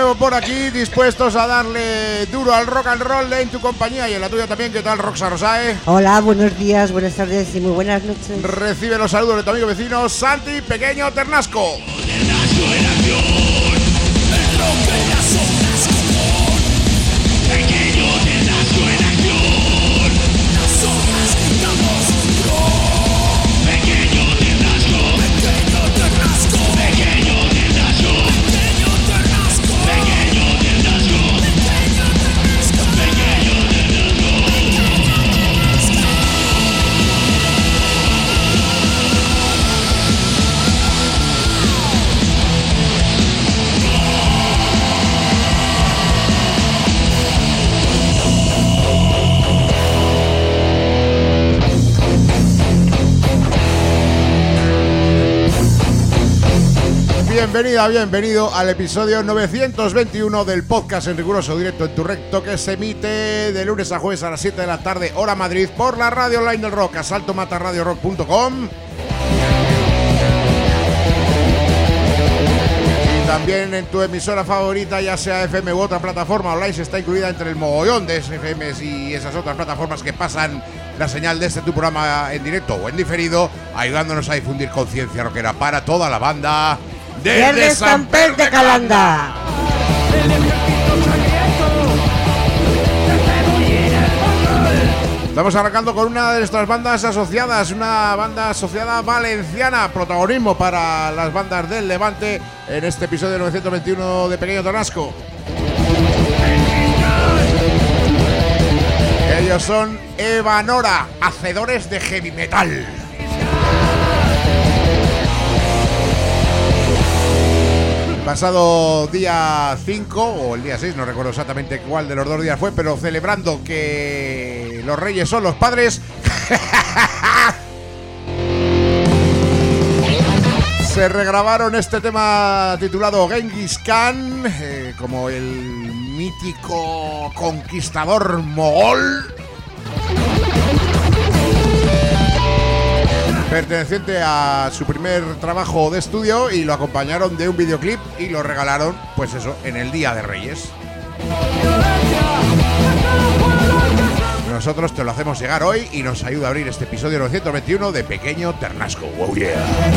nuevo por aquí, dispuestos a darle duro al rock and roll en tu compañía y en la tuya también. ¿Qué tal, Roxa Rosae? Hola, buenos días, buenas tardes y muy buenas noches. Recibe los saludos de tu amigo vecino Santi Pequeño Ternasco. Bienvenido al episodio 921 del podcast en riguroso directo en tu recto, que se emite de lunes a jueves a las 7 de la tarde, hora Madrid, por la radio online del rock, asaltomatarradiorock.com. Y también en tu emisora favorita, ya sea FM u otra plataforma online, se está incluida entre el mogollón de FMs y esas otras plataformas que pasan la señal de tu programa en directo o en diferido, ayudándonos a difundir conciencia rockera para toda la banda desde Sant Pere de Calanda. Estamos arrancando con una de nuestras bandas asociadas, una banda asociada valenciana, protagonismo para las bandas del Levante en este episodio 921 de Pequeño Ternasco. Ellos son Evanora, hacedores de heavy metal. Pasado día 5 o el día 6, no recuerdo exactamente cuál de los dos días fue, pero celebrando que los reyes son los padres, se regrabaron este tema titulado Genghis Khan, como el mítico conquistador mogol, perteneciente a su primer trabajo de estudio, y lo acompañaron de un videoclip y lo regalaron, pues eso, en el Día de Reyes. Nosotros te lo hacemos llegar hoy y nos ayuda a abrir este episodio 921 de Pequeño Ternasco. ¡Wow, yeah!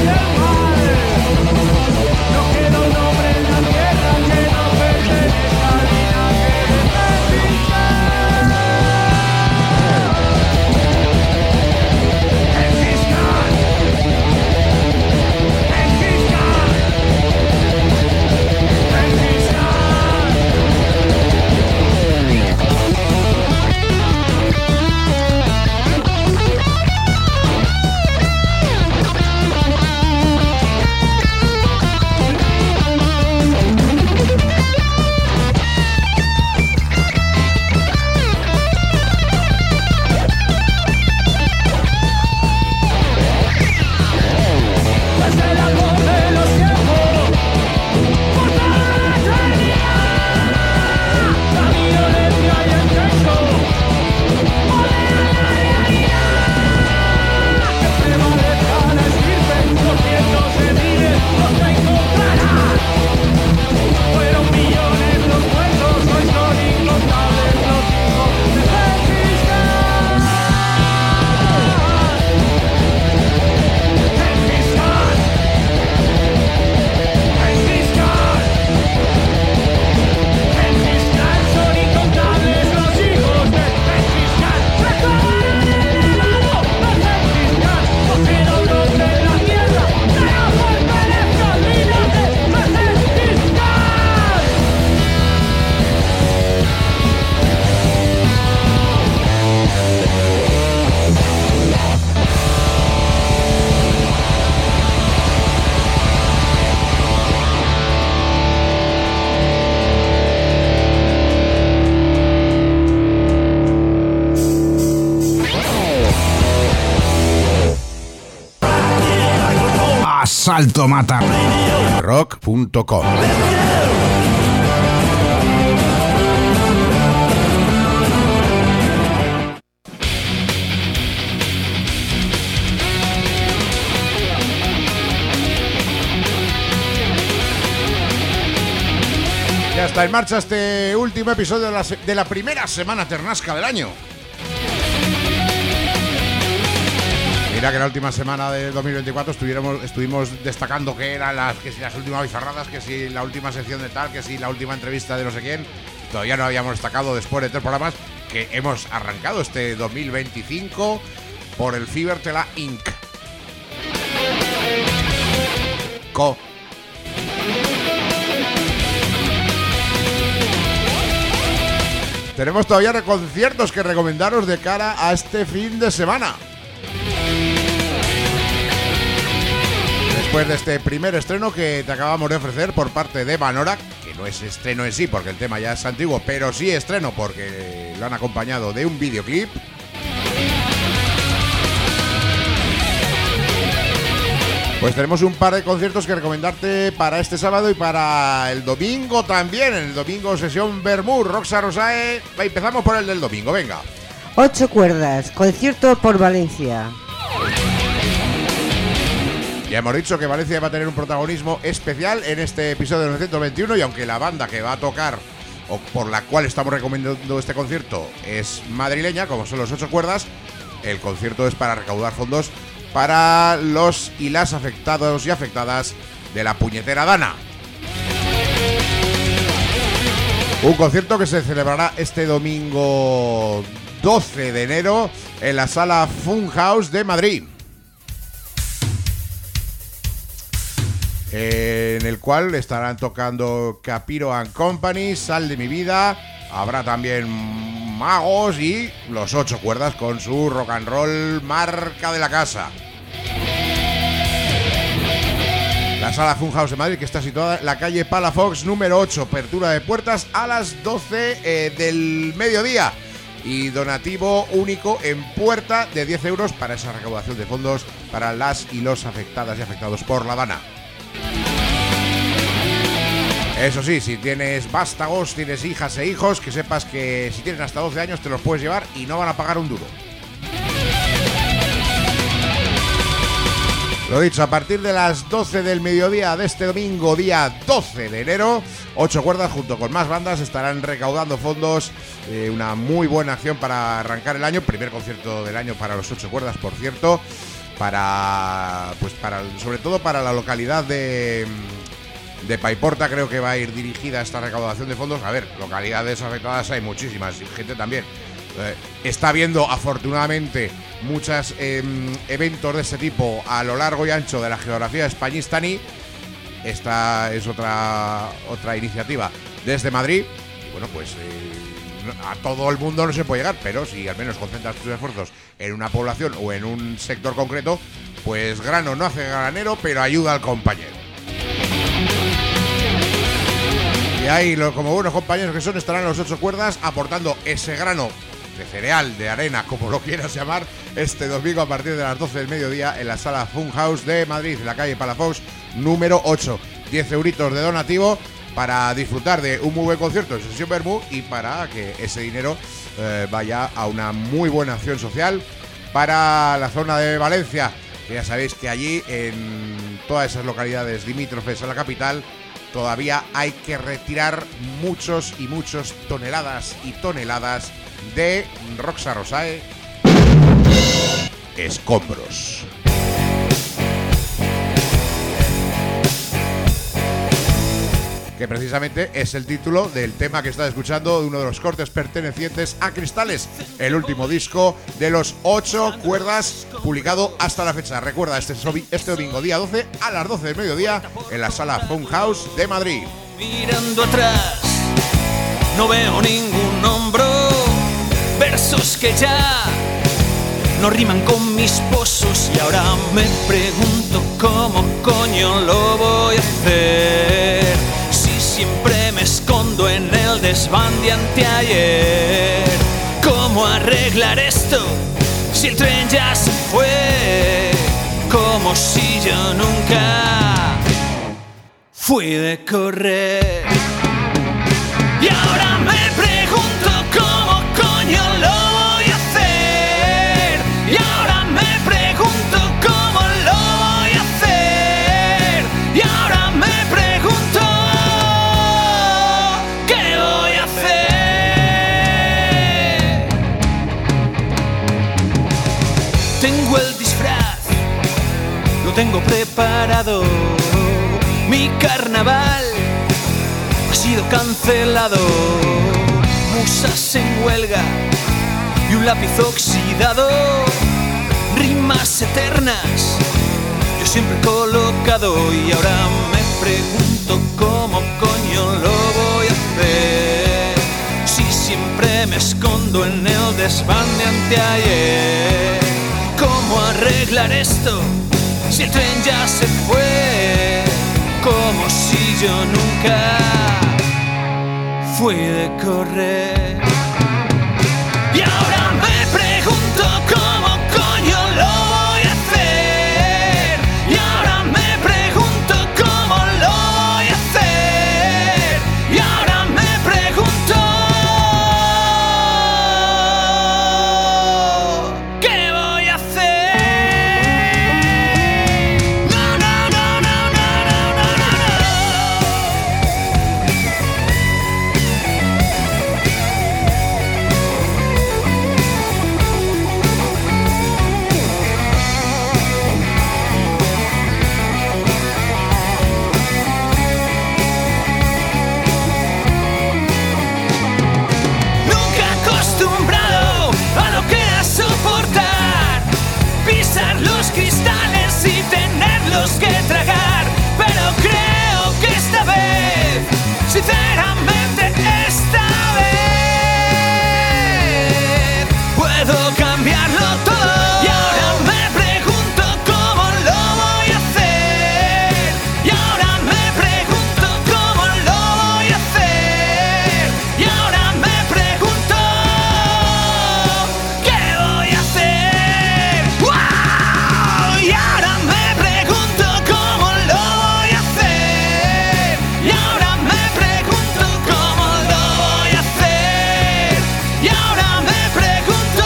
asaltomatarradiorock.com. está en marcha este último episodio de la primera semana ternasca del año. Mira que la última semana de 2024 estuvimos destacando que eran que si las últimas bizarradas, que si la última sección de tal, que si la última entrevista de no sé quién. Todavía no habíamos destacado después de 3 programas que hemos arrancado este 2025 por el Fibertela Inc. Tenemos todavía conciertos que recomendaros de cara a este fin de semana. Después de este primer estreno que te acabamos de ofrecer por parte de Vanorak, que no es estreno en sí porque el tema ya es antiguo, pero sí estreno porque lo han acompañado de un videoclip. Pues tenemos un par de conciertos que recomendarte para este sábado y para el domingo también. En el domingo sesión Vermú, Roxa Rosae. Empezamos por el del domingo, venga. 8 cuerdas, concierto por Valencia. Ya hemos dicho que Valencia va a tener un protagonismo especial en este episodio 921 y aunque la banda que va a tocar o por la cual estamos recomendando este concierto es madrileña, como son los 8 cuerdas, el concierto es para recaudar fondos para los y las afectados y afectadas de la puñetera Dana. Un concierto que se celebrará este domingo 12 de enero en la sala Funhouse de Madrid, en el cual estarán tocando Capiro and Company, Sal de mi vida, habrá también Magos y los 8 cuerdas con su rock and roll marca de la casa. La sala Funhouse de Madrid, que está situada en la calle Palafox número 8, apertura de puertas a las 12 del mediodía y donativo único en puerta de 10 euros para esa recaudación de fondos para las y los afectadas y afectados por la Dana. Eso sí, si tienes vástagos, tienes hijas e hijos, que sepas que si tienen hasta 12 años te los puedes llevar y no van a pagar un duro. Lo dicho, a partir de las 12 del mediodía de este domingo, día 12 de enero, 8 cuerdas junto con más bandas estarán recaudando fondos. Una muy buena acción para arrancar el año, primer concierto del año para los 8 cuerdas, por cierto, sobre todo para la localidad de Paiporta. Creo que va a ir dirigida esta recaudación de fondos. A ver, localidades afectadas hay muchísimas y gente también. Está habiendo afortunadamente muchos eventos de este tipo a lo largo y ancho de la geografía españistani. Esta es otra iniciativa desde Madrid. Y bueno, pues a todo el mundo no se puede llegar, pero si al menos concentras tus esfuerzos en una población o en un sector concreto, pues grano no hace granero, pero ayuda al compañero. Y ahí, como buenos compañeros que son, estarán los 8 cuerdas aportando ese grano de cereal, de arena, como lo quieras llamar, este domingo a partir de las 12 del mediodía en la sala Funhouse de Madrid, en la calle Palafox número 8. 10 euritos de donativo para disfrutar de un muy buen concierto en sesión Bermú y para que ese dinero vaya a una muy buena acción social para la zona de Valencia. Que ya sabéis que allí, en todas esas localidades limítrofes a la capital, todavía hay que retirar muchos y muchos toneladas y toneladas de Roxa Rosae escombros. Que precisamente es el título del tema que está escuchando, de uno de los cortes pertenecientes a Cristales, el último disco de los 8 cuerdas publicado hasta la fecha. Recuerda, este domingo día 12 a las 12 del mediodía en la sala Funhouse de Madrid. Mirando atrás no veo ningún hombro, versos que ya no riman con mis pozos y ahora me pregunto cómo coño lo voy a hacer. Siempre me escondo en el desván de anteayer. ¿Cómo arreglar esto si el tren ya se fue? Como si yo nunca fui de correr. Y ahora me pregunto cómo coño lo voy a hacer. Y ahora me pregunto cómo lo voy a hacer. Y ahora me pregunto tengo el disfraz, lo tengo preparado. Mi carnaval ha sido cancelado. Musas en huelga y un lápiz oxidado. Rimas eternas yo siempre he colocado. Y ahora me pregunto cómo coño lo voy a hacer, si siempre me escondo en el desván de anteayer. ¿Cómo arreglar esto si el tren ya se fue? Como si yo nunca fui de correr. Y ahora me pregunto cómo coño lo voy a hacer. Y ahora me pregunto cómo lo voy a hacer. Y ahora me pregunto ¿qué voy a hacer? No, no, no, no, no, no, no, no, no. Nunca acostumbrado a lo que era soportar, pisar los cristales y tenerlos que tragar. Pero creo que esta vez, sinceramente esta vez, puedo cambiarlo todo. Y ahora me pregunto cómo lo voy a hacer. Y ahora me pregunto cómo lo voy a hacer. Y ahora me pregunto ¿qué voy a hacer? ¡Wow! Y ahora me pregunto cómo lo voy a hacer. Y ahora me pregunto cómo lo voy a hacer. Y ahora me pregunto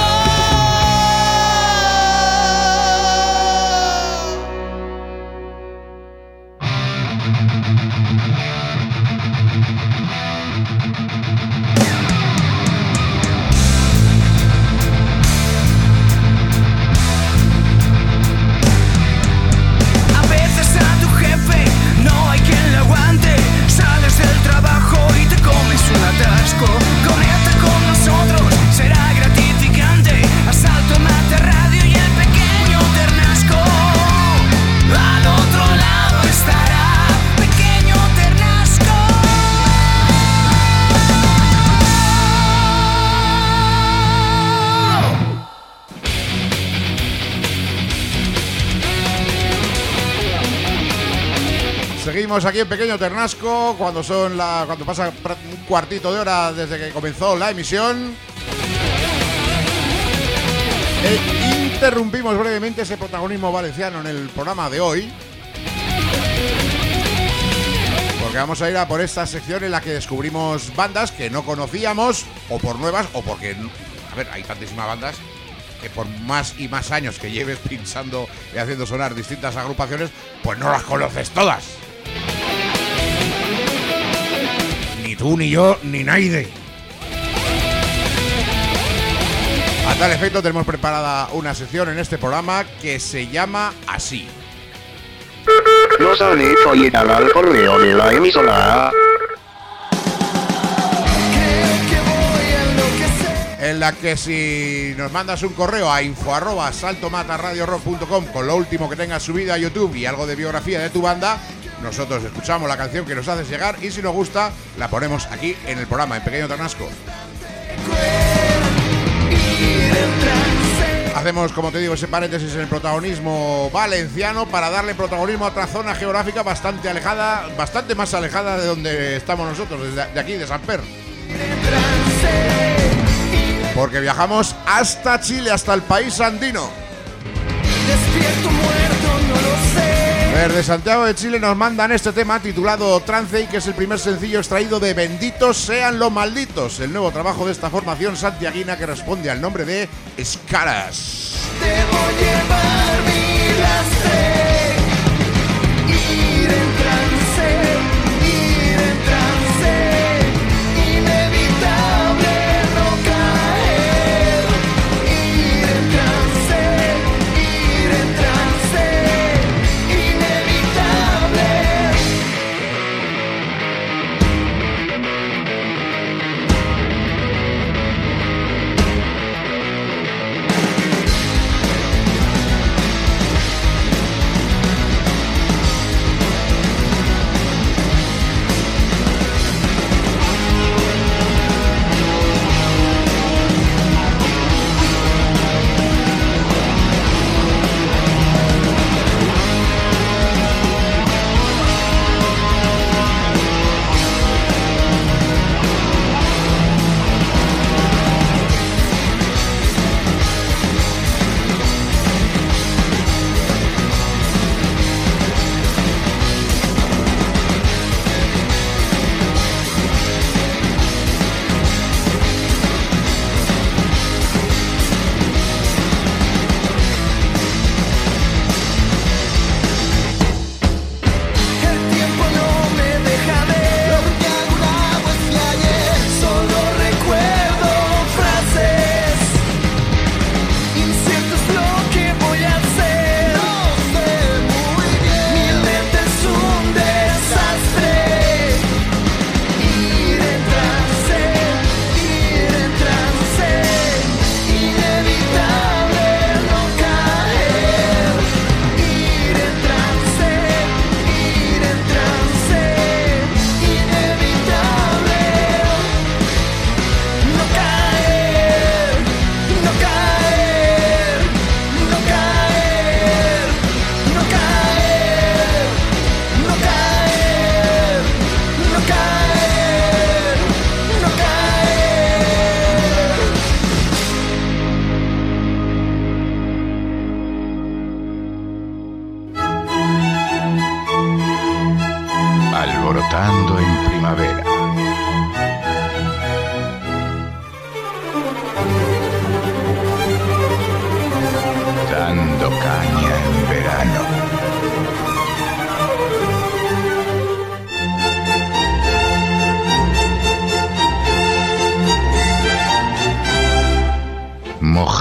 a veces a tu jefe no hay quien lo aguante. Sales del trabajo y te comes un atasco. Conecta con nosotros, será gratificante. Asalto Mata Radio y el pequeño Ternasco. Al otro lado estará pequeño Ternasco. Seguimos aquí en Pequeño Ternasco cuando pasa un cuartito de hora desde que comenzó la emisión. Interrumpimos brevemente ese protagonismo valenciano en el programa de hoy, porque vamos a ir a por esta sección en la que descubrimos bandas que no conocíamos, o por nuevas, o porque, a ver, hay tantísimas bandas que por más y más años que lleves pinchando y haciendo sonar distintas agrupaciones, pues no las conoces todas. Ni tú, ni yo, ni nadie. A tal efecto tenemos preparada una sección en este programa que se llama así. Nos han hecho llegar al correo de la emisora. En la que si nos mandas un correo a info@saltomataradiorock.com con lo último que tengas subido a YouTube y algo de biografía de tu banda, nosotros escuchamos la canción que nos haces llegar y si nos gusta la ponemos aquí en el programa, en Pequeño Ternasco. Hacemos, como te digo, ese paréntesis en el protagonismo valenciano para darle protagonismo a otra zona geográfica bastante alejada, bastante más alejada de donde estamos nosotros, de aquí, de Samper. Porque viajamos hasta Chile, hasta el país andino. Despierto muerto, no lo sé. Desde Santiago de Chile nos mandan este tema titulado Trance, y que es el primer sencillo extraído de Benditos Sean los Malditos, el nuevo trabajo de esta formación santiaguina que responde al nombre de Escaras. Debo llevar mi lastre, ir en trance, inevitable no caer, ir en trance,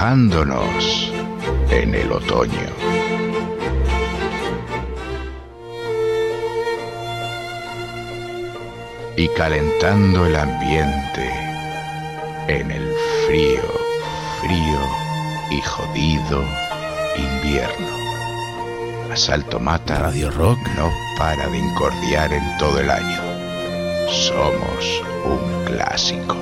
mojándonos en el otoño. Y calentando el ambiente en el frío y jodido invierno. Asalto Mata Radio Rock no para de incordiar en todo el año. Somos un clásico.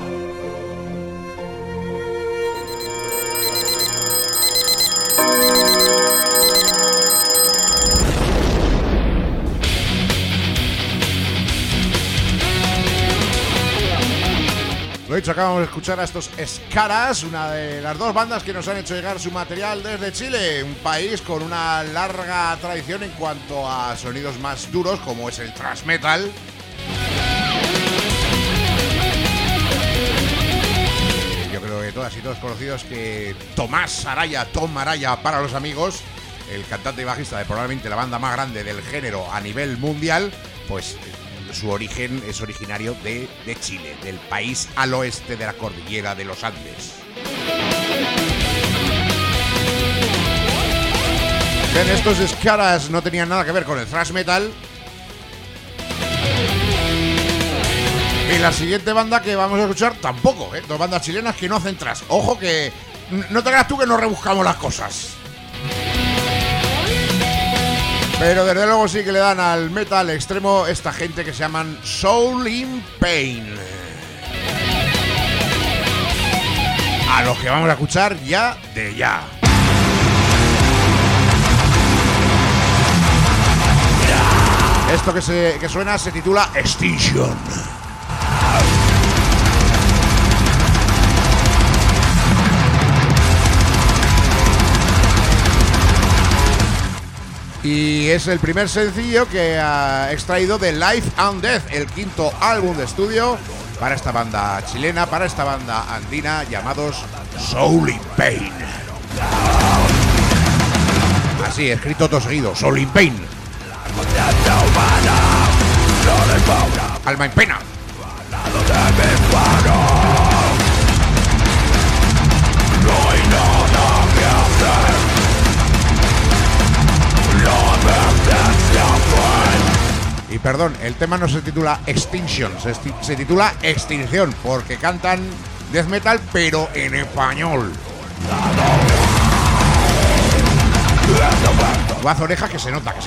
Lo dicho, acabamos de escuchar a estos Escaras, una de las dos bandas que nos han hecho llegar su material desde Chile, un país con una larga tradición en cuanto a sonidos más duros, como es el thrash metal. Yo creo que todas y todos conocidos que Tom Araya para los amigos, el cantante y bajista de probablemente la banda más grande del género a nivel mundial, pues su origen es originario de Chile, del país al oeste de la cordillera de los Andes. Bien, estos Escaras no tenían nada que ver con el thrash metal. Y la siguiente banda que vamos a escuchar tampoco, dos bandas chilenas que no hacen thrash. Ojo que no te creas tú que no rebuscamos las cosas. Pero desde luego sí que le dan al metal extremo esta gente que se llaman Soul in Pain. A los que vamos a escuchar ya de ya. Esto que suena se titula Extinction. Y es el primer sencillo que ha extraído de Life and Death, el quinto álbum de estudio para esta banda chilena, para esta banda andina, llamados Soul in Pain. Así, escrito todo seguido, Soul in Pain. Alma en pena. Y perdón, el tema no se titula Extinction, se titula Extinción, porque cantan death metal pero en español. Vas orejas que se nota,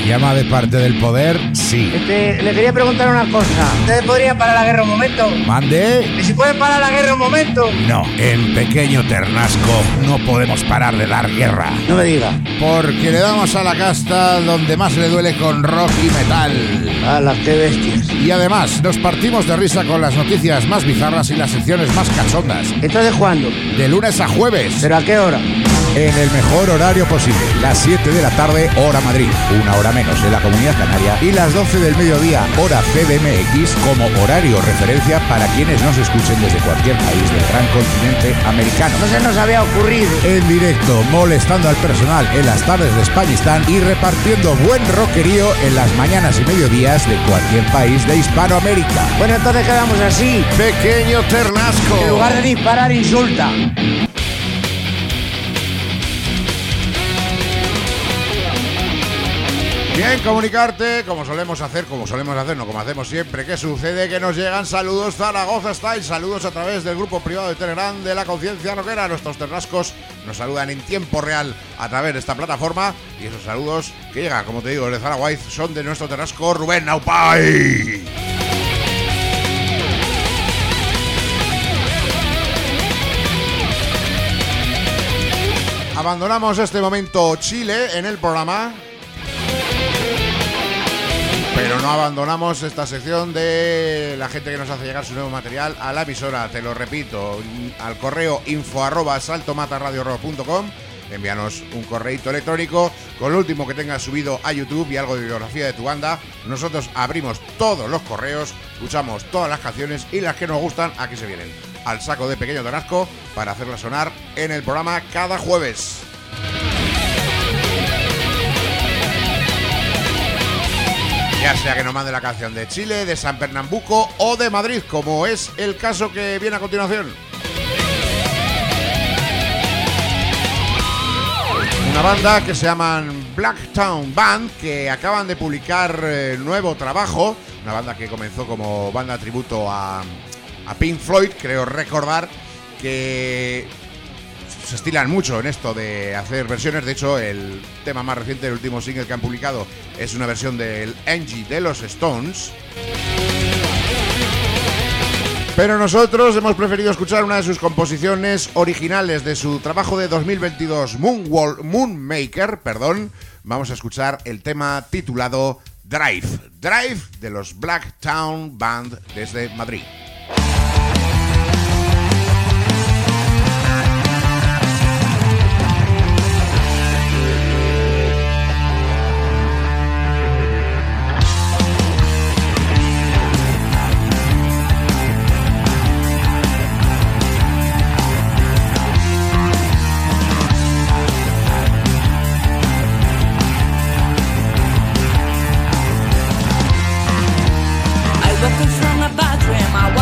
Llama de parte del poder, sí. Le quería preguntar una cosa. ¿Ustedes podrían parar la guerra un momento? ¿Mande? ¿Y si pueden parar la guerra un momento? No, en Pequeño Ternasco no podemos parar de dar guerra. No me diga. Porque le damos a la casta donde más le duele con rock y metal. ¡Hala, qué bestias! Y además, nos partimos de risa con las noticias más bizarras y las secciones más cachondas. ¿Entonces cuándo? De lunes a jueves. ¿Pero a qué hora? En el mejor horario posible. Las 7 de la tarde, hora Madrid. Una hora menos en la Comunidad Canaria. Y las 12 del mediodía, hora CDMX, como horario referencia para quienes nos escuchen desde cualquier país del gran continente americano. No se nos había ocurrido. En directo, molestando al personal en las tardes de Españistán y repartiendo buen rockerío en las mañanas y mediodías de cualquier país de Hispanoamérica. Bueno, entonces quedamos así. Pequeño Ternasco. En lugar de disparar, insulta. Bien, comunicarte, como solemos hacer, no como hacemos siempre. ¿Qué sucede? Que nos llegan saludos Zaragoza Style, saludos a través del grupo privado de Telegram de la Conciencia Rockera. Nuestros ternascos nos saludan en tiempo real a través de esta plataforma. Y esos saludos que llegan, como te digo, de Zaragoza son de nuestro ternasco Rubén Naupay. Abandonamos este momento Chile en el programa, pero no abandonamos esta sección de la gente que nos hace llegar su nuevo material a la emisora. Te lo repito, al correo info@saltomataradiorock.com. Envíanos un correíto electrónico con lo último que tengas subido a YouTube y algo de biografía de tu banda. Nosotros abrimos todos los correos, escuchamos todas las canciones y las que nos gustan, aquí se vienen al saco de Pequeño Ternasco para hacerlas sonar en el programa cada jueves. Ya sea que nos mande la canción de Chile, de San Pernambuco o de Madrid, como es el caso que viene a continuación. Una banda que se llaman Blacktown Band, que acaban de publicar nuevo trabajo. Una banda que comenzó como banda tributo a Pink Floyd, creo recordar, que se estilan mucho en esto de hacer versiones. De hecho, el tema más reciente, el último single que han publicado, es una versión del Angie de los Stones. Pero nosotros hemos preferido escuchar una de sus composiciones originales de su trabajo de 2022, Moonmaker. Vamos a escuchar el tema titulado Drive de los Blacktown Band desde Madrid. From a bad dream, I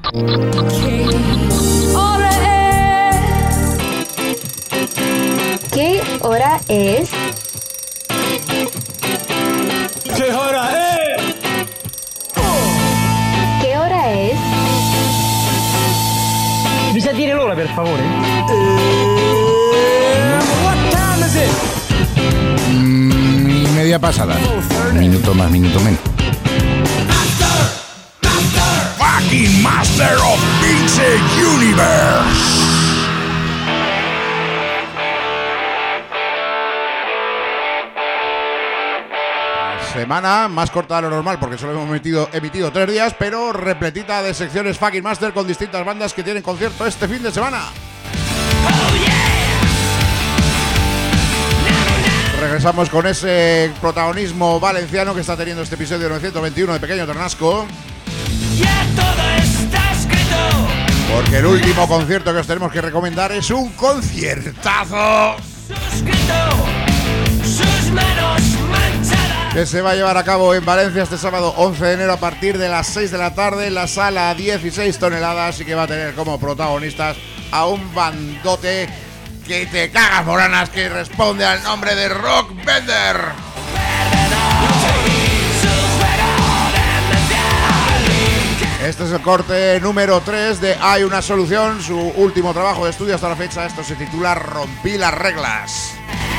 ¿Qué hora es? ¿Qué hora es? ¿Qué hora es? Mi sa dire l'ora, per favore? What time is it? Y media pasada. Minuto más, minuto menos. Fucking Master of Pixel Universe. Semana más corta de lo normal porque solo hemos emitido 3 días, pero repletita de secciones Fucking Master con distintas bandas que tienen concierto este fin de semana. Regresamos con ese protagonismo valenciano que está teniendo este episodio 921 de Pequeño Ternasco. Ya todo está escrito. Porque el último concierto que os tenemos que recomendar es un conciertazo Sus manos manchadas. que se va a llevar a cabo en Valencia este sábado 11 de enero a partir de las 6 de la tarde en la sala 16 toneladas y que va a tener como protagonistas a un bandote que te cagas moranas que responde al nombre de Rock Bender. Este es el corte número 3 de Hay una solución, su último trabajo de estudio hasta la fecha. Esto se titula Rompí las reglas.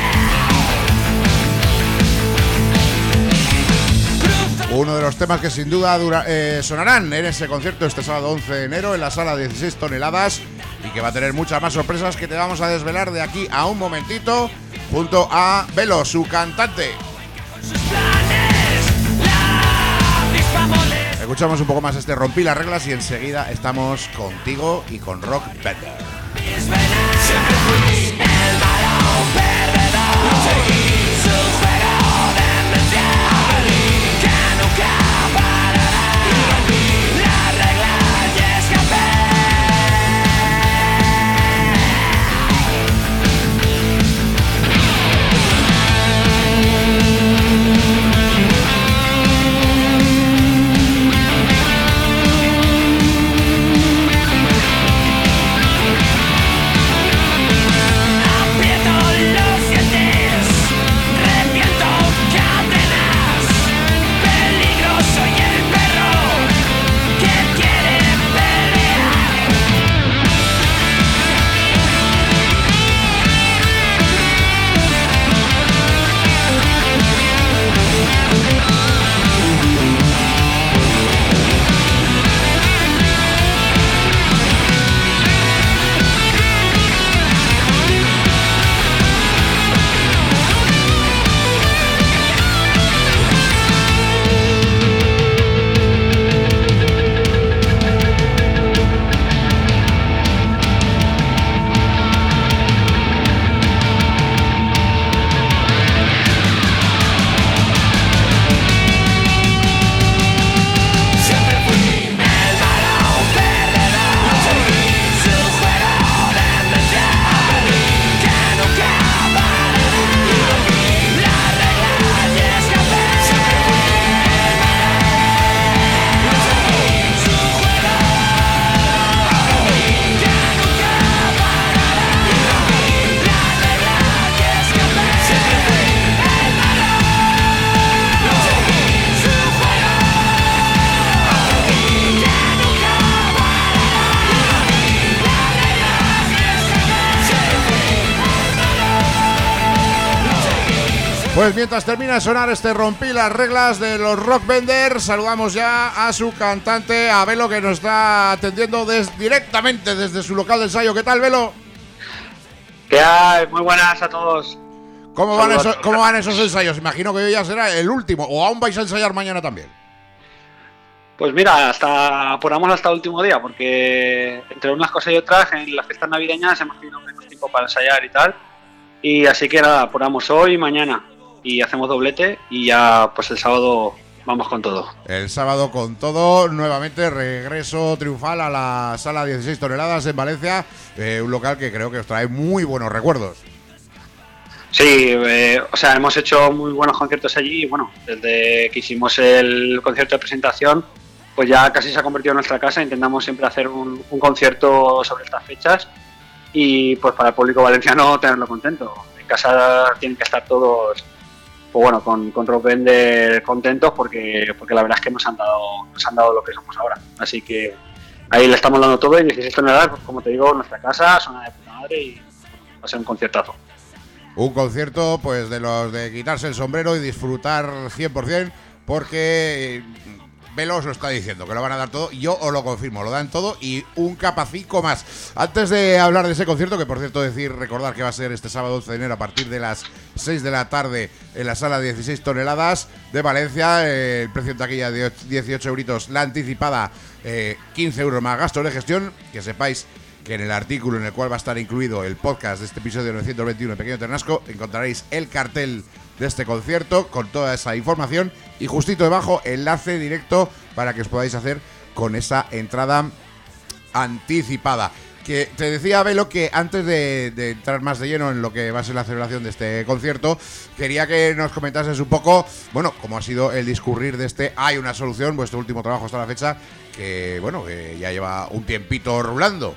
Uno de los temas que sin duda sonarán en ese concierto este sábado 11 de enero en la sala 16 toneladas y que va a tener muchas más sorpresas que te vamos a desvelar de aquí a un momentito junto a Velo, su cantante. Escuchamos un poco más este Rompí las reglas y enseguida estamos contigo y con Rock Bender. Siempre fui el malo perdedor. Seguí su juego demencial que nunca parará. Rompí las reglas y escapé. Pues mientras termina de sonar este Rompí las reglas de los Rock Bender, saludamos ya a su cantante, a Velo, que nos está atendiendo directamente desde su local de ensayo. ¿Qué tal, Velo? ¿Qué hay? Muy buenas a todos. ¿Cómo van esos ensayos? Imagino que hoy ya será el último, o aún vais a ensayar mañana también. Pues mira, apuramos hasta el último día, porque entre unas cosas y otras, en las fiestas navideñas hemos tenido menos tiempo para ensayar y tal. Y así que nada, apuramos hoy y mañana. Y hacemos doblete y ya pues el sábado vamos con todo. El sábado con todo, nuevamente regreso triunfal a la sala 16 toneladas en Valencia, un local que creo que os trae muy buenos recuerdos. Sí, o sea, hemos hecho muy buenos conciertos allí y bueno, desde que hicimos el concierto de presentación, pues ya casi se ha convertido en nuestra casa. Intentamos siempre hacer un concierto sobre estas fechas y pues para el público valenciano tenerlo contento. En casa tienen que estar todos, pues bueno, con Rock Bender contentos porque la verdad es que nos han dado lo que somos ahora. Así que ahí le estamos dando todo, y 16 toneladas, pues como te digo, nuestra casa, suena de puta madre y va a ser un conciertazo. Un concierto pues de los de quitarse el sombrero y disfrutar 100%, porque Velos lo está diciendo, que lo van a dar todo, y yo os lo confirmo, lo dan todo y un capacico más. Antes de hablar de ese concierto, que por cierto recordar que va a ser este sábado 11 de enero a partir de las 6 de la tarde en la sala 16 toneladas de Valencia, el precio en taquilla de 18 euritos, la anticipada 15 euros más gastos de gestión. Que sepáis que en el artículo en el cual va a estar incluido el podcast de este episodio 921 de Pequeño Ternasco encontraréis el cartel de este concierto con toda esa información, y justito debajo enlace directo para que os podáis hacer con esa entrada anticipada. Que te decía, Velo, que antes de entrar más de lleno en lo que va a ser la celebración de este concierto, quería que nos comentases un poco, bueno, cómo ha sido el discurrir de este Hay una solución, vuestro último trabajo hasta la fecha, que bueno, que ya lleva un tiempito rulando.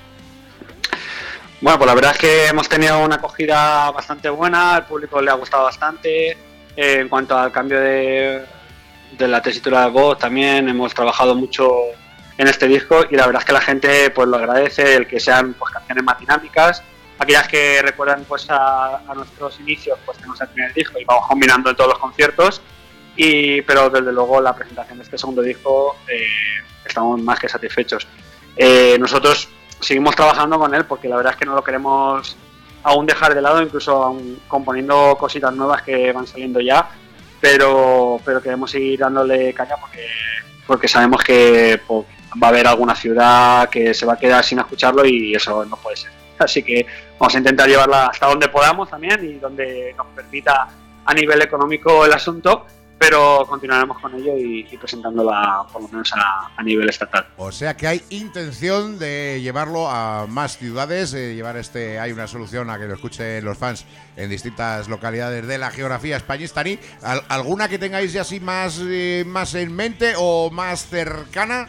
Bueno, pues la verdad es que hemos tenido una acogida bastante buena, al público le ha gustado bastante. En cuanto al cambio de la tesitura de voz, también hemos trabajado mucho en este disco, y la verdad es que la gente pues lo agradece, el que sean pues canciones más dinámicas, aquellas que recuerdan pues a nuestros inicios, pues tenemos el primer disco y vamos combinando en todos los conciertos, pero desde luego la presentación de este segundo disco estamos más que satisfechos. Nosotros seguimos trabajando con él porque la verdad es que no lo queremos aún dejar de lado, incluso aún componiendo cositas nuevas que van saliendo ya, pero queremos seguir dándole caña porque sabemos que pues, va a haber alguna ciudad que se va a quedar sin escucharlo, y eso no puede ser. Así que vamos a intentar llevarla hasta donde podamos también y donde nos permita a nivel económico el asunto, pero continuaremos con ello y presentándola por lo menos a nivel estatal. O sea que hay intención de llevarlo a más ciudades, llevar Hay una solución a que lo escuchen los fans en distintas localidades de la geografía españistaní. ¿Alguna que tengáis ya así más en mente o más cercana?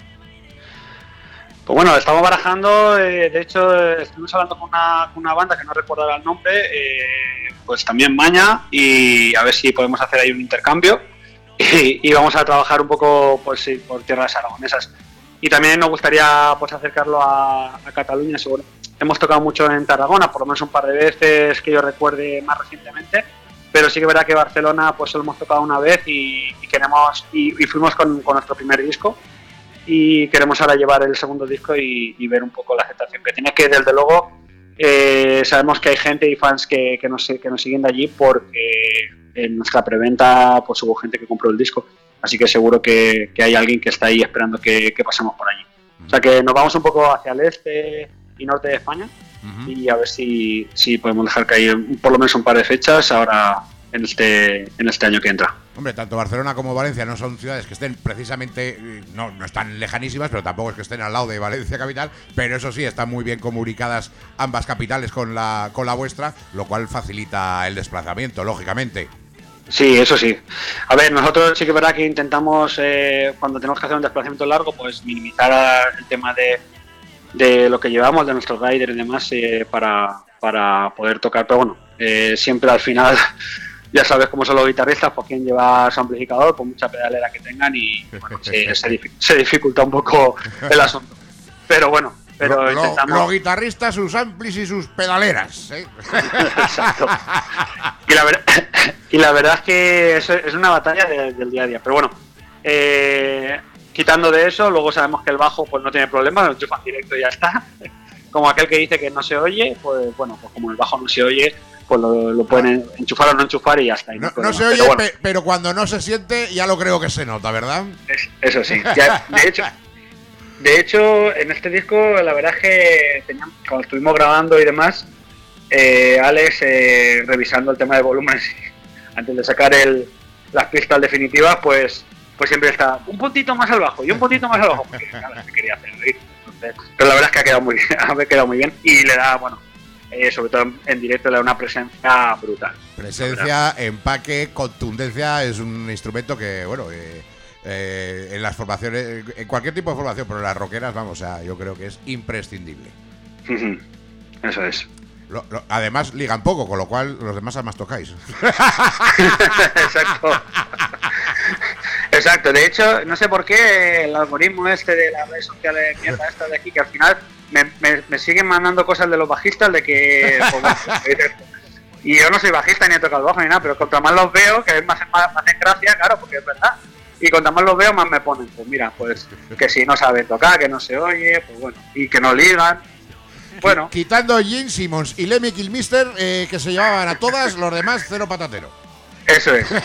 Pues bueno, estamos barajando, de hecho estuvimos hablando con una banda que no recuerdo ahora el nombre, pues también Maña, y a ver si podemos hacer ahí un intercambio. Y vamos a trabajar un poco pues, sí, por tierras aragonesas, y también nos gustaría pues acercarlo a Cataluña. Seguro hemos tocado mucho en Tarragona, por lo menos un par de veces que yo recuerde más recientemente, pero sí que es verdad que Barcelona pues solo hemos tocado una vez y queremos y fuimos con nuestro primer disco, y queremos ahora llevar el segundo disco y ver un poco la aceptación que tiene, que desde luego sabemos que hay gente y fans que nos siguen de allí, porque en nuestra preventa pues hubo gente que compró el disco, así que seguro que hay alguien que está ahí esperando que pasemos por allí. O sea que nos vamos un poco hacia el este y norte de España, y a ver si podemos dejar caer por lo menos un par de fechas ahora en este año que entra. Hombre, tanto Barcelona como Valencia no son ciudades que estén precisamente, no están lejanísimas, pero tampoco es que estén al lado de Valencia capital, pero eso sí, están muy bien comunicadas ambas capitales con la vuestra, lo cual facilita el desplazamiento, lógicamente. Sí, eso sí. A ver, nosotros sí que es verdad que intentamos, cuando tenemos que hacer un desplazamiento largo, pues minimizar el tema de lo que llevamos, de nuestros riders y demás, para poder tocar, pero bueno, siempre al final ya sabes cómo son los guitarristas, pues quieren llevar su amplificador, por mucha pedalera que tengan, y bueno, se dificulta un poco el asunto. Pero bueno, intentamos... Los guitarristas, sus amplis y sus pedaleras, ¿eh? Exacto. Y la verdad es que es una batalla del día a día. Pero bueno, quitando de eso, luego sabemos que el bajo pues no tiene problema, lo enchufan directo y ya está. Como aquel que dice que no se oye, pues bueno, pues como el bajo no se oye, pues lo pueden enchufar o no enchufar y ya está. No se oye, bueno, pero cuando no se siente, ya lo creo que se nota, ¿verdad? Eso sí. Ya, de hecho, en este disco, la verdad es que cuando estuvimos grabando y demás, Alex, revisando el tema de volúmenes antes de sacar las pistas definitivas, pues siempre está un puntito más al bajo y un puntito más al bajo, porque nada, se quería hacer reír. Entonces, pero la verdad es que ha quedado muy bien y le da, bueno, sobre todo en directo, le da una presencia brutal. Presencia, empaque, contundencia, es un instrumento que, bueno, en las formaciones, en cualquier tipo de formación, pero en las rockeras, vamos, o sea, yo creo que es imprescindible. Eso es. Además, ligan poco, con lo cual los demás además tocáis. Exacto, de hecho, no sé por qué el algoritmo este de las redes sociales mierda esta de aquí, que al final me siguen mandando cosas de los bajistas de que... y yo no soy bajista ni he tocado el bajo ni nada, pero contra más los veo, que más hacen gracia, claro, porque es verdad. Y contra más los veo, más me ponen, pues mira, pues que si no saben tocar, que no se oye, pues bueno, y que no ligan. Bueno. Quitando Gene Simmons y Lemmy Kilmister, que se llevaban a todas, los demás cero patatero. Eso es.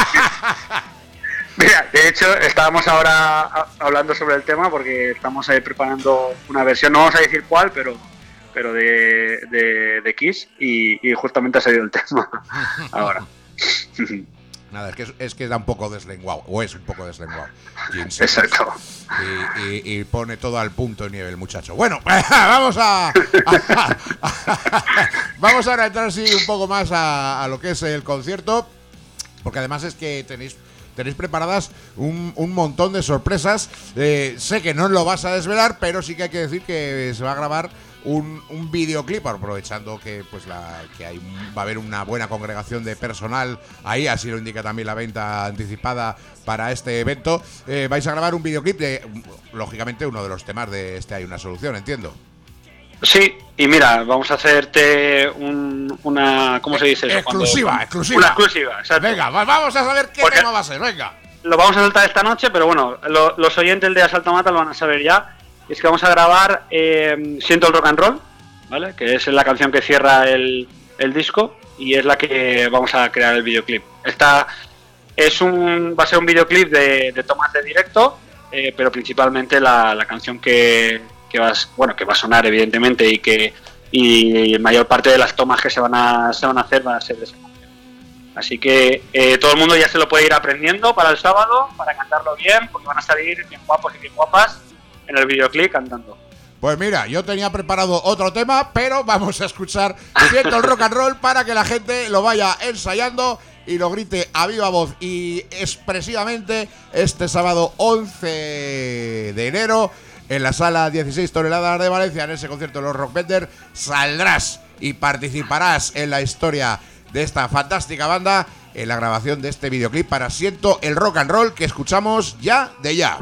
Mira, de hecho, estábamos ahora hablando sobre el tema porque estamos ahí preparando una versión, no vamos a decir cuál, pero de Kiss y justamente ha salido el tema ahora. Nada, es que da un poco deslenguado, o es un poco deslenguado. Exacto. Y pone todo al punto y nieve el muchacho. Bueno, vamos vamos ahora a entrar así un poco más a lo que es el concierto, porque además es que tenéis preparadas un montón de sorpresas. Sé que no lo vas a desvelar, pero sí que hay que decir que se va a grabar un videoclip, aprovechando que pues que va a haber una buena congregación de personal ahí, así lo indica también la venta anticipada para este evento. Vais a grabar un videoclip de, lógicamente, uno de los temas de Hay una solución, entiendo. Sí, y mira, vamos a hacerte una... ¿Cómo se dice eso? Exclusiva. Una exclusiva, exacto. Venga, vamos a saber qué tema va a ser, venga. Lo vamos a soltar esta noche, pero bueno, los oyentes de Asalto Mata lo van a saber ya. Es que vamos a grabar Siento el Rock and Roll, ¿vale? Que es la canción que cierra el disco y es la que vamos a crear el videoclip. Va a ser un videoclip de tomas de directo, pero principalmente la canción que va a sonar evidentemente y mayor parte de las tomas que se van a hacer van a ser de esa canción. Así que todo el mundo ya se lo puede ir aprendiendo para el sábado, para cantarlo bien, porque van a salir bien guapos y bien guapas en el videoclip cantando. Pues mira, yo tenía preparado otro tema, pero vamos a escuchar Siento el Rock and Roll para que la gente lo vaya ensayando y lo grite a viva voz y expresivamente este sábado 11 de enero en la sala 16 toneladas de Valencia, en ese concierto de los Rockbender. Saldrás y participarás en la historia de esta fantástica banda en la grabación de este videoclip para Siento el Rock and Roll, que escuchamos ya de ya.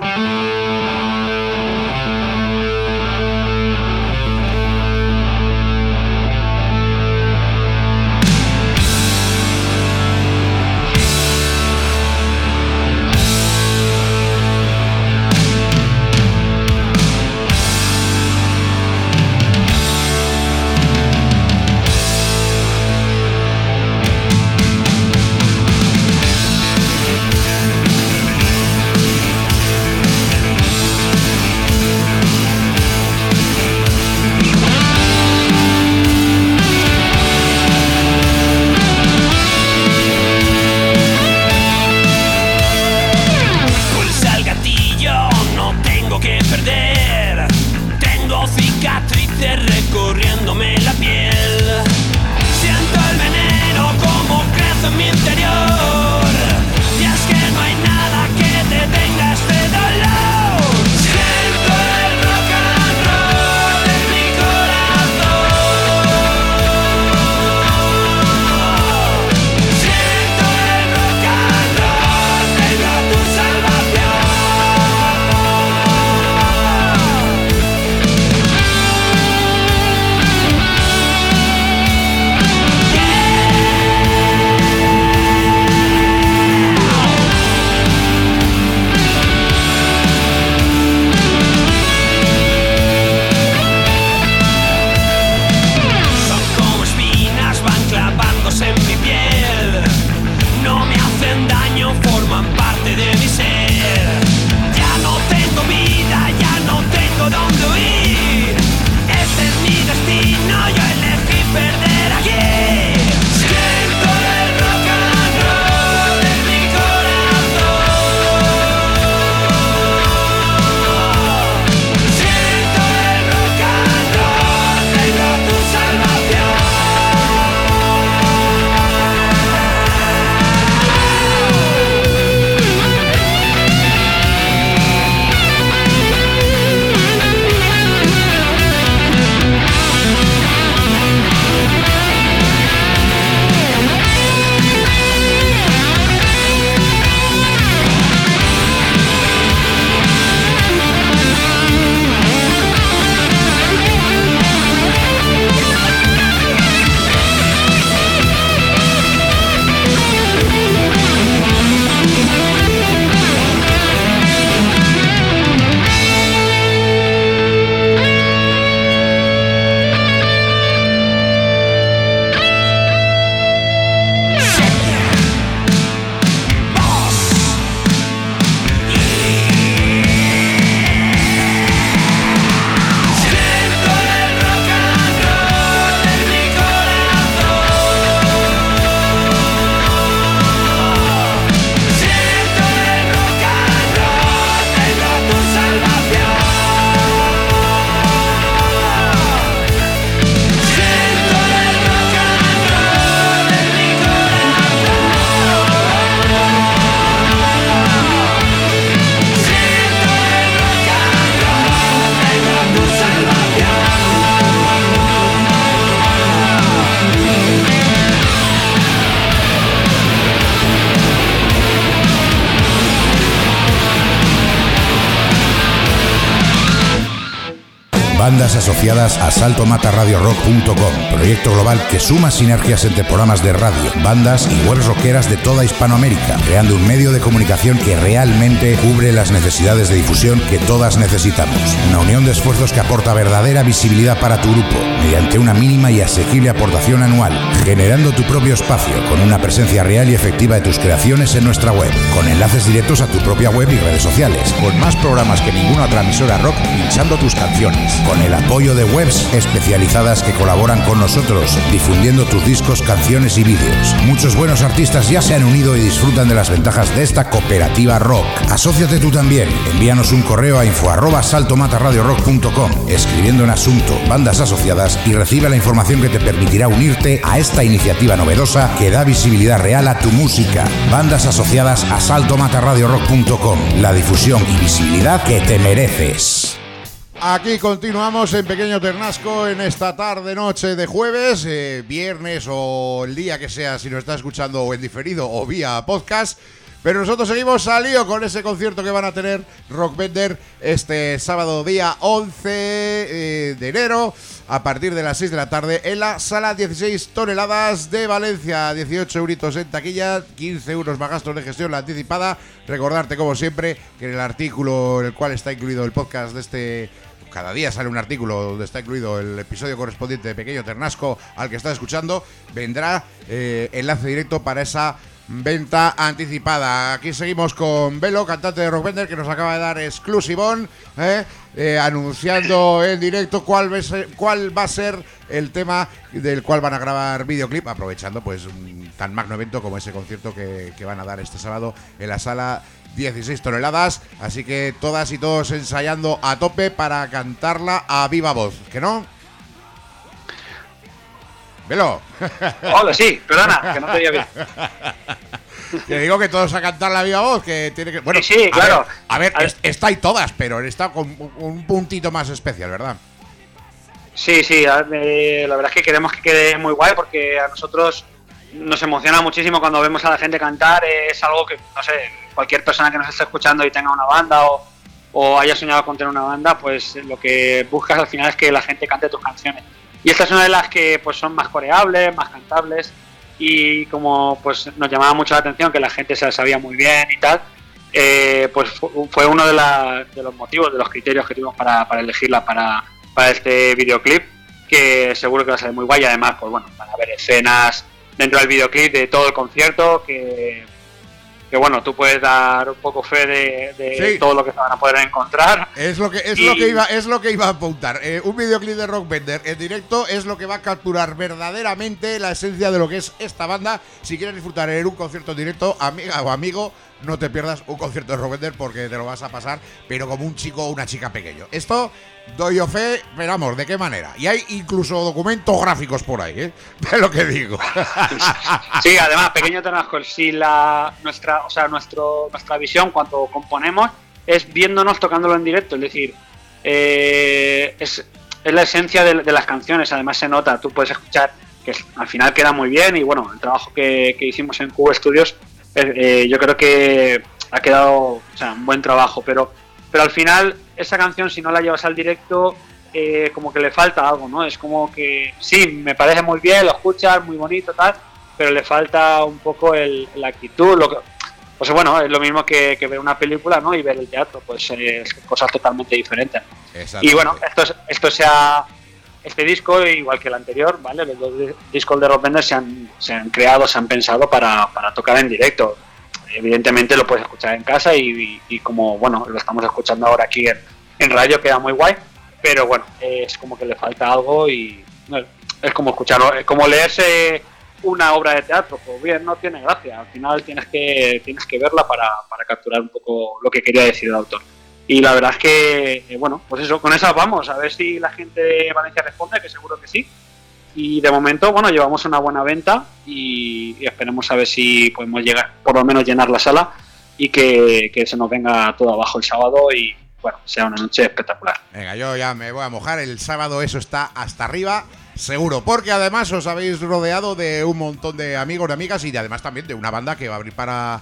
Bandas asociadas a saltomatarradiorock.com, proyecto global que suma sinergias entre programas de radio, bandas y webs rockeras de toda Hispanoamérica, creando un medio de comunicación que realmente cubre las necesidades de difusión que todas necesitamos. Una unión de esfuerzos que aporta verdadera visibilidad para tu grupo, mediante una mínima y asequible aportación anual, generando tu propio espacio con una presencia real y efectiva de tus creaciones en nuestra web, con enlaces directos a tu propia web y redes sociales, con más programas que ninguna otra emisora rock pinchando tus canciones, con el apoyo de webs especializadas que colaboran con nosotros, difundiendo tus discos, canciones y vídeos. Muchos buenos artistas ya se han unido y disfrutan de las ventajas de esta cooperativa rock. Asóciate tú también. Envíanos un correo a info@saltomatarradiorock.com, escribiendo en asunto Bandas Asociadas, y recibe la información que te permitirá unirte a esta iniciativa novedosa que da visibilidad real a tu música. Bandas asociadas a saltomatarradiorock.com, la difusión y visibilidad que te mereces. Aquí continuamos en Pequeño Ternasco en esta tarde-noche de jueves, viernes o el día que sea, si nos está escuchando o en diferido o vía podcast. Pero nosotros seguimos al lío con ese concierto que van a tener Rockbender este sábado día 11 de enero a partir de las 6 de la tarde en la sala 16 toneladas de Valencia. 18 euritos en taquilla, 15 euros más gastos de gestión la anticipada. Recordarte, como siempre, que en el artículo en el cual está incluido el podcast de este... Cada día sale un artículo donde está incluido el episodio correspondiente de Pequeño Ternasco al que estás escuchando. Vendrá enlace directo para esa venta anticipada. Aquí seguimos con Velo, cantante de Rockbender, que nos acaba de dar exclusivón, anunciando en directo cuál va a ser el tema del cual van a grabar videoclip, aprovechando pues un tan magno evento como ese concierto que van a dar este sábado en la sala 16 toneladas. Así que todas y todos ensayando a tope para cantarla a viva voz, ¿que no? Velo. Hola, sí, perdona, que no te oía bien. Te digo que todos a cantar la viva voz, que tiene que... Bueno, sí, claro. A ver, está y todas, pero está con un puntito más especial, ¿verdad? Sí, la verdad es que queremos que quede muy guay, porque a nosotros nos emociona muchísimo cuando vemos a la gente cantar. Es algo que, no sé, cualquier persona que nos esté escuchando y tenga una banda o haya soñado con tener una banda, pues lo que buscas al final es que la gente cante tus canciones. Y esta es una de las que pues son más coreables, más cantables, y como pues nos llamaba mucho la atención que la gente se la sabía muy bien y tal, pues fue uno de los motivos, de los criterios que tuvimos para elegirla para este videoclip, que seguro que va a ser muy guay. Y además, pues bueno, van a haber escenas dentro del videoclip de todo el concierto que bueno, tú puedes dar un poco fe de sí, todo lo que se van a poder encontrar. Es lo que iba a apuntar. Un videoclip de Rockbender en directo es lo que va a capturar verdaderamente la esencia de lo que es esta banda. Si quieres disfrutar en un concierto en directo, amiga o amigo, no te pierdas un concierto de Rockbender, porque te lo vas a pasar, pero como un chico o una chica pequeño. Esto doy yo fe, pero vamos, ¿de qué manera? Y hay incluso documentos gráficos por ahí, ¿eh? De lo que digo. Sí, además, Pequeño Ternasco, sí, nuestra visión cuando componemos es viéndonos tocándolo en directo, es decir, es la esencia de las canciones. Además se nota, tú puedes escuchar que al final queda muy bien, y bueno, el trabajo que hicimos en Cubo Studios, yo creo que ha quedado, un buen trabajo, pero al final esa canción, si no la llevas al directo, como que le falta algo, ¿no? Es como que sí, me parece muy bien, lo escuchas, muy bonito, tal, pero le falta un poco la actitud, pues bueno, es lo mismo que ver una película, ¿no? Y ver el teatro, pues es cosas totalmente diferentes. Y bueno, este disco, igual que el anterior, ¿vale? Los dos discos de Rockbender se han creado, se han pensado para tocar en directo. Evidentemente lo puedes escuchar en casa y como, bueno, lo estamos escuchando ahora aquí en radio, queda muy guay, pero bueno, es como que le falta algo, y es como escucharlo, es como leerse una obra de teatro, pues bien, no tiene gracia, al final tienes que verla para capturar un poco lo que quería decir el autor. Y la verdad es que, bueno, pues eso, con esas vamos, a ver si la gente de Valencia responde, que seguro que sí. Y de momento, bueno, llevamos una buena venta y esperemos a ver si podemos llegar, por lo menos llenar la sala, y que se nos venga todo abajo el sábado y, bueno, sea una noche espectacular. Venga, yo ya me voy a mojar, el sábado eso está hasta arriba, seguro, porque además os habéis rodeado de un montón de amigos, de amigas, y además también de una banda que va a abrir para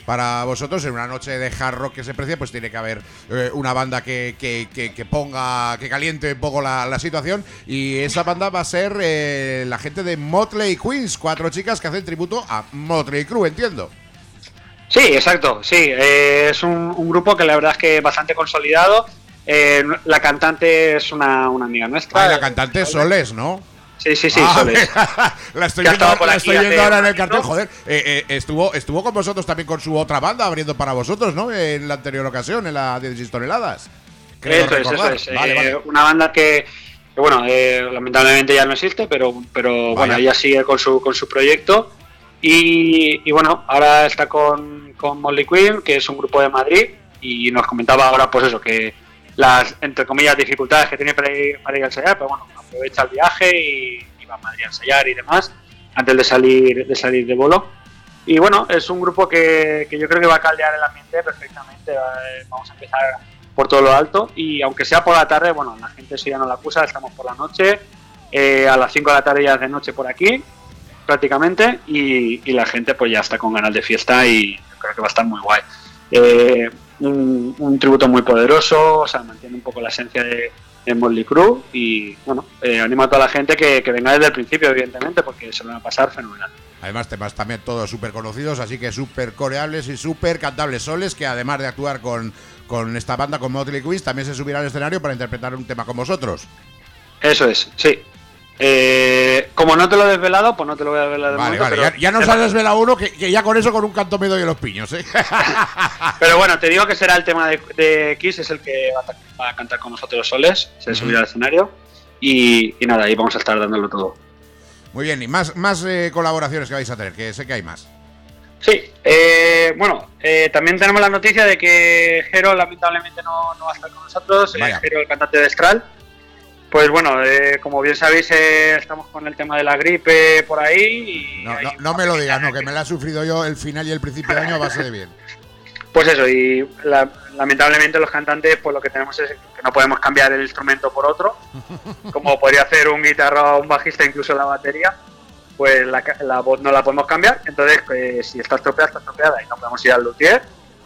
para vosotros. En una noche de hard rock que se precia, pues tiene que haber una banda que ponga, que caliente un poco la situación. Y esa banda va a ser la gente de Motley Queens, 4 chicas que hacen tributo a Motley Crue, entiendo. Sí, exacto, sí. Es un grupo que la verdad es que bastante consolidado. La cantante es una amiga nuestra. La cantante es Soles, ¿no? Sí, Soles. La estoy viendo ahora en el cartel, joder. Estuvo con vosotros también con su otra banda, abriendo para vosotros, ¿no? En la anterior ocasión, en la 16 toneladas. Eso es. Vale. Una banda que bueno, lamentablemente ya no existe, pero bueno, ella sigue con su proyecto. Y bueno, ahora está con Motley Crue, que es un grupo de Madrid, y nos comentaba ahora pues eso, que las, entre comillas, dificultades que tiene para ir a ensayar, pero bueno, aprovecha el viaje y va a Madrid a ensayar y demás, antes de salir de bolo. Y bueno, es un grupo que yo creo que va a caldear el ambiente perfectamente. Vamos a empezar por todo lo alto, y aunque sea por la tarde, bueno, la gente eso ya no la acusa, estamos por la noche, a las 5 de la tarde ya es de noche por aquí, prácticamente, y la gente pues ya está con ganas de fiesta, y creo que va a estar muy guay. Un tributo muy poderoso, o sea, mantiene un poco la esencia de Motley Crue, y bueno, animo a toda la gente que venga desde el principio, evidentemente, porque se lo van a pasar fenomenal. Además, temas también todos súper conocidos, así que súper coreables y súper cantables. Soles, que además de actuar con esta banda, con Motley Crue, también se subirá al escenario para interpretar un tema con vosotros. Eso es, sí. Como no te lo he desvelado, pues no te lo voy a desvelar de momento. Vale, pero ya nos ha desvelado uno que ya con eso, con un canto me doy los piños, ¿eh? Pero bueno, te digo que será el tema de Kiss, es el que va a cantar con nosotros Soles, se subirá al escenario, y nada, ahí vamos a estar dándolo todo. Muy bien, y más colaboraciones que vais a tener, que sé que hay más. Sí, bueno, también tenemos la noticia de que Jero lamentablemente no va a estar con nosotros, Jero, el cantante de Estral. Pues bueno, como bien sabéis, estamos con el tema de la gripe por ahí. Y no me lo digas, no, que me la he sufrido yo el final y el principio de año a base de bien. Pues eso, y lamentablemente los cantantes, pues lo que tenemos es que no podemos cambiar el instrumento por otro, como podría hacer un guitarra o un bajista, incluso la batería, pues la voz no la podemos cambiar, entonces si está estropeada y no podemos ir al luthier.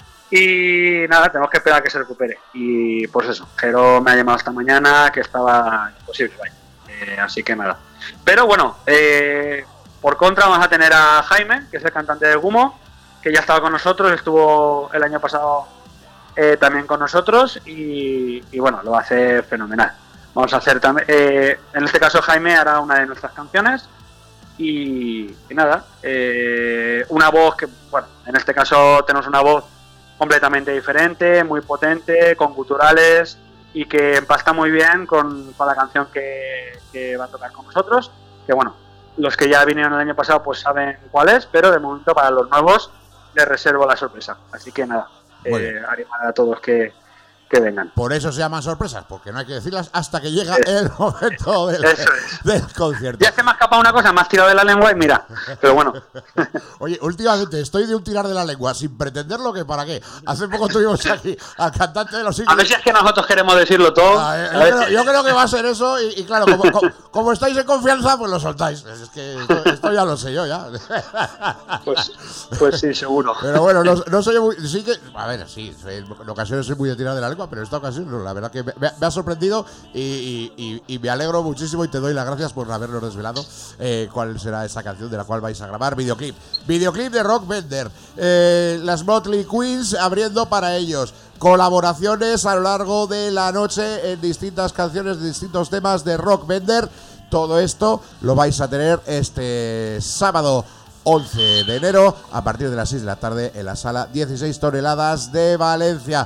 Y nada, tenemos que esperar a que se recupere. Y pues eso, Jero me ha llamado esta mañana que estaba imposible, vaya. Así que nada. Pero bueno, por contra vamos a tener a Jaime, que es el cantante de Gumo, que ya estaba con nosotros, estuvo el año pasado también con nosotros, y bueno, lo va a hacer fenomenal. Vamos a hacer también, en este caso Jaime hará una de nuestras canciones, y nada, una voz que, bueno, en este caso tenemos una voz completamente diferente, muy potente, con guturales, y que empasta muy bien con la canción que va a tocar con nosotros, que bueno, los que ya vinieron el año pasado pues saben cuál es, pero de momento para los nuevos les reservo la sorpresa, así que nada, animar a todos que vengan. Por eso se llaman sorpresas, porque no hay que decirlas hasta que llega el momento del concierto. Ya se me ha escapado una cosa, me has tirado de la lengua y mira, pero bueno. Oye, últimamente estoy de un tirar de la lengua, sin pretenderlo, que para qué. Hace poco tuvimos aquí al cantante de los Eagles. A ver si es que nosotros queremos decirlo todo. Yo creo que va a ser eso, y claro, como estáis en confianza, pues lo soltáis. Es que esto ya lo sé yo, ya. Pues sí, seguro. Pero bueno, no soy muy... Sí que, a ver, sí, en ocasiones soy muy de tirar de la lengua, pero en esta ocasión no, la verdad que me ha sorprendido, y me alegro muchísimo, y te doy las gracias por habernos desvelado cuál será esa canción de la cual vais a grabar videoclip de Rock Bender, las Motley Queens abriendo para ellos, colaboraciones a lo largo de la noche en distintas canciones, distintos temas de Rock Bender. Todo esto lo vais a tener este sábado 11 de enero a partir de las 6 de la tarde en la sala 16 toneladas de Valencia.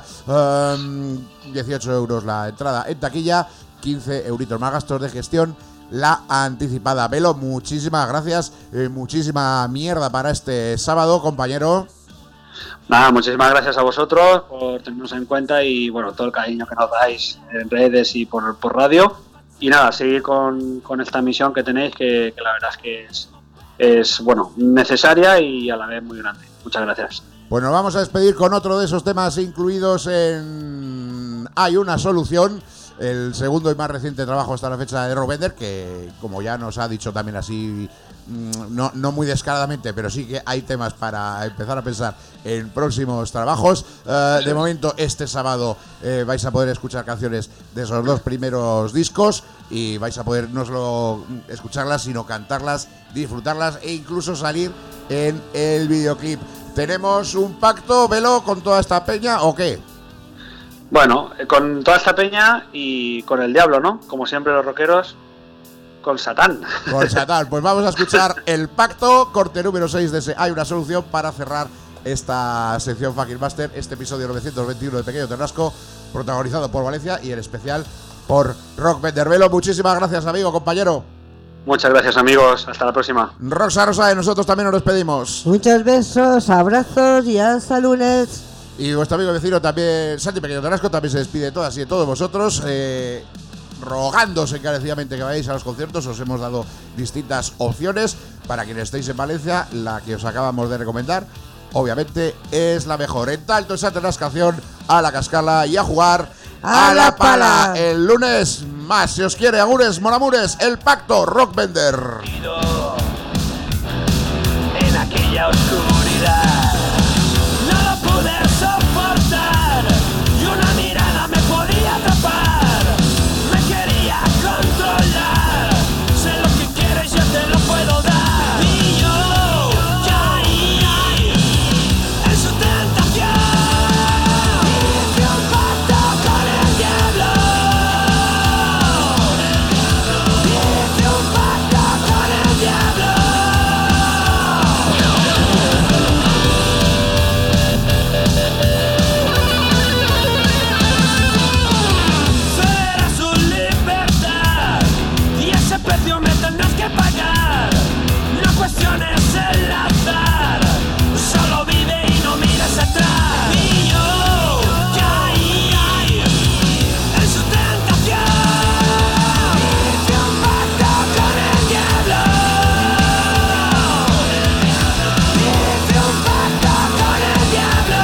18 euros la entrada en taquilla, 15 euritos más gastos de gestión la anticipada. Velo, muchísimas gracias, muchísima mierda para este sábado, compañero. Nada, muchísimas gracias a vosotros por tenernos en cuenta, y bueno, todo el cariño que nos dais en redes y por radio, y nada, seguir con esta misión que tenéis, que la verdad es que es bueno, necesaria y a la vez muy grande. Muchas gracias. Pues nos vamos a despedir con otro de esos temas incluidos en Hay una solución, el segundo y más reciente trabajo hasta la fecha de Rock Bender, que como ya nos ha dicho también así no muy descaradamente, pero sí que hay temas para empezar a pensar en próximos trabajos. De momento, este sábado vais a poder escuchar canciones de esos 2 primeros discos y vais a poder no solo escucharlas, sino cantarlas, disfrutarlas e incluso salir en el videoclip. ¿Tenemos un pacto, Velo, con toda esta peña o qué? Bueno, con toda esta peña y con el diablo, ¿no? Como siempre los rockeros, con Satán. Con Satán. Pues vamos a escuchar El Pacto, corte número 6 de ese Hay una solución, para cerrar esta sección Fucking Master, este episodio 921 de Pequeño Ternasco, protagonizado por Valencia y en especial por Rockbender. Velo, muchísimas gracias, amigo, compañero. Muchas gracias, amigos. Hasta la próxima. Rosa, nosotros también nos despedimos. Muchos besos, abrazos y hasta lunes. Y vuestro amigo vecino también, Santi Pequeño Ternasco, también se despide de todas y de todos vosotros, rogándoos encarecidamente que vayáis a los conciertos. Os hemos dado distintas opciones para quienes estéis en Valencia. La que os acabamos de recomendar, obviamente, es la mejor. En Talto, esa Ternascación, a la cascala y a jugar a la pala. El lunes más, si os quiere, agures, monamures, El Pacto, Rockbender. En aquella oscuridad no lo pude soportar y una mirada me podía atrapar, me quería controlar. Sé lo que quieres, yo te lo puedo dar. Y yo caí en su tentación. Hice un pacto con el diablo. Hice un pacto con el diablo. Será su libertad y ese precio me tendrás que pagar. No cuestiones el azar, solo vive y no mires atrás. Y yo caí en su tentación. Hice un pacto con el diablo. Hice un pacto con el diablo.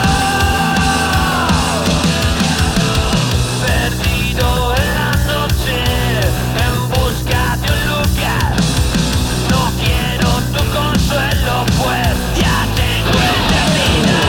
Perdido en la noche, en busca de un lugar. No quiero tu consuelo, pues ya tengo eternidad.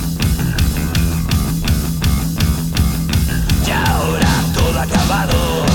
Y ahora todo ha acabado.